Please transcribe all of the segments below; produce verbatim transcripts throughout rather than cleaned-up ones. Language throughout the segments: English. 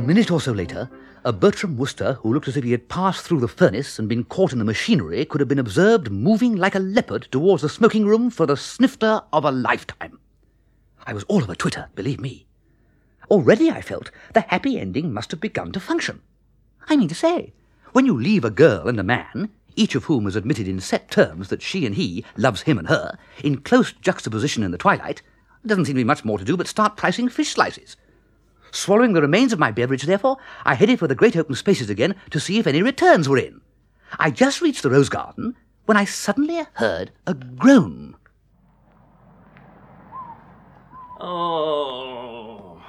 minute or so later, a Bertram Wooster who looked as if he had passed through the furnace and been caught in the machinery could have been observed moving like a leopard towards the smoking room for the snifter of a lifetime. I was all over Twitter, believe me. Already I felt the happy ending must have begun to function. I mean to say, when you leave a girl and a man, each of whom has admitted in set terms that she and he loves him and her, in close juxtaposition in the twilight, there doesn't seem to be much more to do but start pricing fish slices. Swallowing the remains of my beverage, therefore, I headed for the great open spaces again to see if any returns were in. I just reached the rose garden when I suddenly heard a groan. Oh.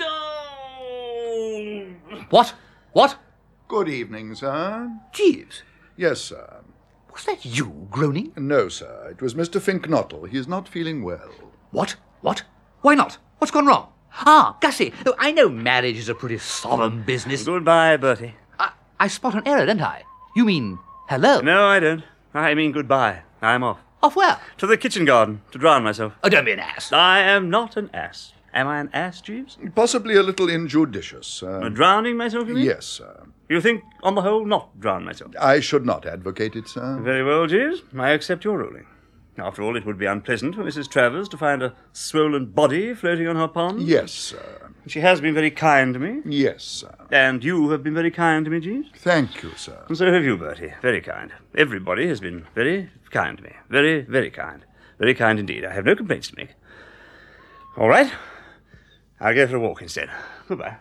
No. What? What? Good evening, sir. Jeeves. Yes, sir. Was that you groaning? No, sir. It was Mister Finknottle. He is not feeling well. What? What? Why not? What's gone wrong? Ah, Gussie, I know marriage is a pretty solemn business. Goodbye, Bertie. I, I spot an error, don't I? You mean hello? No, I don't. I mean goodbye. I'm off. Off where? To the kitchen garden, to drown myself. Oh, don't be an ass. I am not an ass. Am I an ass, Jeeves? Possibly a little injudicious, sir. Uh, drowning myself, you mean? Yes, sir. You think, on the whole, not drown myself? I should not advocate it, sir. Very well, Jeeves. I accept your ruling. After all, it would be unpleasant for Missus Travers to find a swollen body floating on her pond. Yes, sir. She has been very kind to me. Yes, sir. And you have been very kind to me, Jeeves. Thank you, sir. And so have you, Bertie. Very kind. Everybody has been very kind to me. Very, very kind. Very kind indeed. I have no complaints to make. All right. I'll go for a walk instead. Goodbye.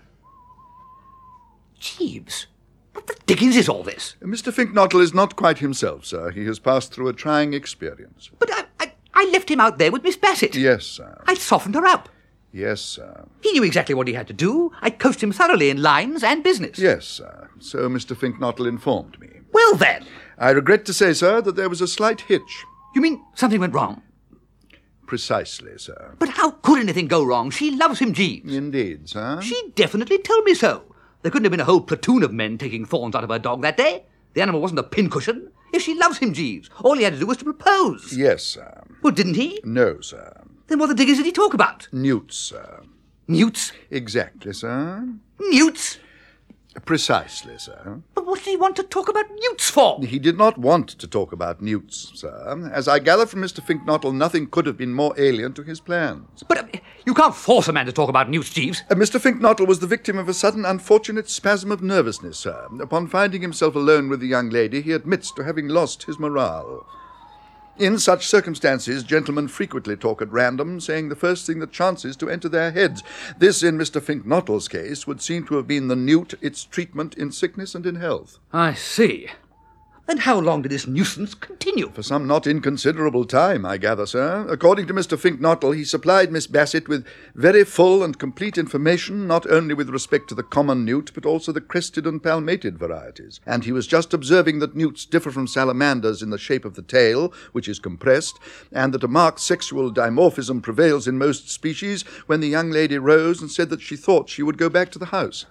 Jeeves, what the dickens is all this? Mister Finknottle is not quite himself, sir. He has passed through a trying experience. But I, I, I left him out there with Miss Bassett. Yes, sir. I softened her up. Yes, sir. He knew exactly what he had to do. I coached him thoroughly in lines and business. Yes, sir. So Mister Finknottle informed me. Well, then. I regret to say, sir, that there was a slight hitch. You mean something went wrong? Precisely, sir. But how could anything go wrong? She loves him, Jeeves. Indeed, sir. She definitely told me so. There couldn't have been a whole platoon of men taking thorns out of her dog that day. The animal wasn't a pincushion. If she loves him, Jeeves, all he had to do was to propose. Yes, sir. Well, didn't he? No, sir. Then what the diggers did he talk about? Newts, sir. Newts? Exactly, sir. Newts? Precisely, sir. But what did he want to talk about newts for? He did not want to talk about newts, sir. As I gather from Mister Finknottle, nothing could have been more alien to his plans. But uh, you can't force a man to talk about newts, Jeeves. Uh, Mister Finknottle was the victim of a sudden unfortunate spasm of nervousness, sir. Upon finding himself alone with the young lady, he admits to having lost his morale. In such circumstances, gentlemen frequently talk at random, saying the first thing that chances to enter their heads. This, in Mister Finknottle's case, would seem to have been the newt, its treatment in sickness and in health. I see. Then how long did this nuisance continue? For some not inconsiderable time, I gather, sir. According to Mister Finknottle, he supplied Miss Bassett with very full and complete information, not only with respect to the common newt, but also the crested and palmated varieties. And he was just observing that newts differ from salamanders in the shape of the tail, which is compressed, and that a marked sexual dimorphism prevails in most species, when the young lady rose and said that she thought she would go back to the house.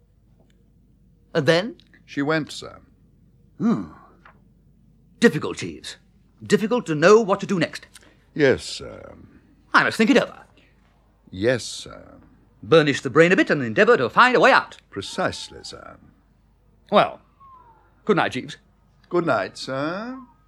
And then? She went, sir. Hmm. Difficult, Jeeves. Difficult to know what to do next. Yes, sir. I must think it over. Yes, sir. Burnish the brain a bit and endeavour to find a way out. Precisely, sir. Well, good night, Jeeves. Good night, sir.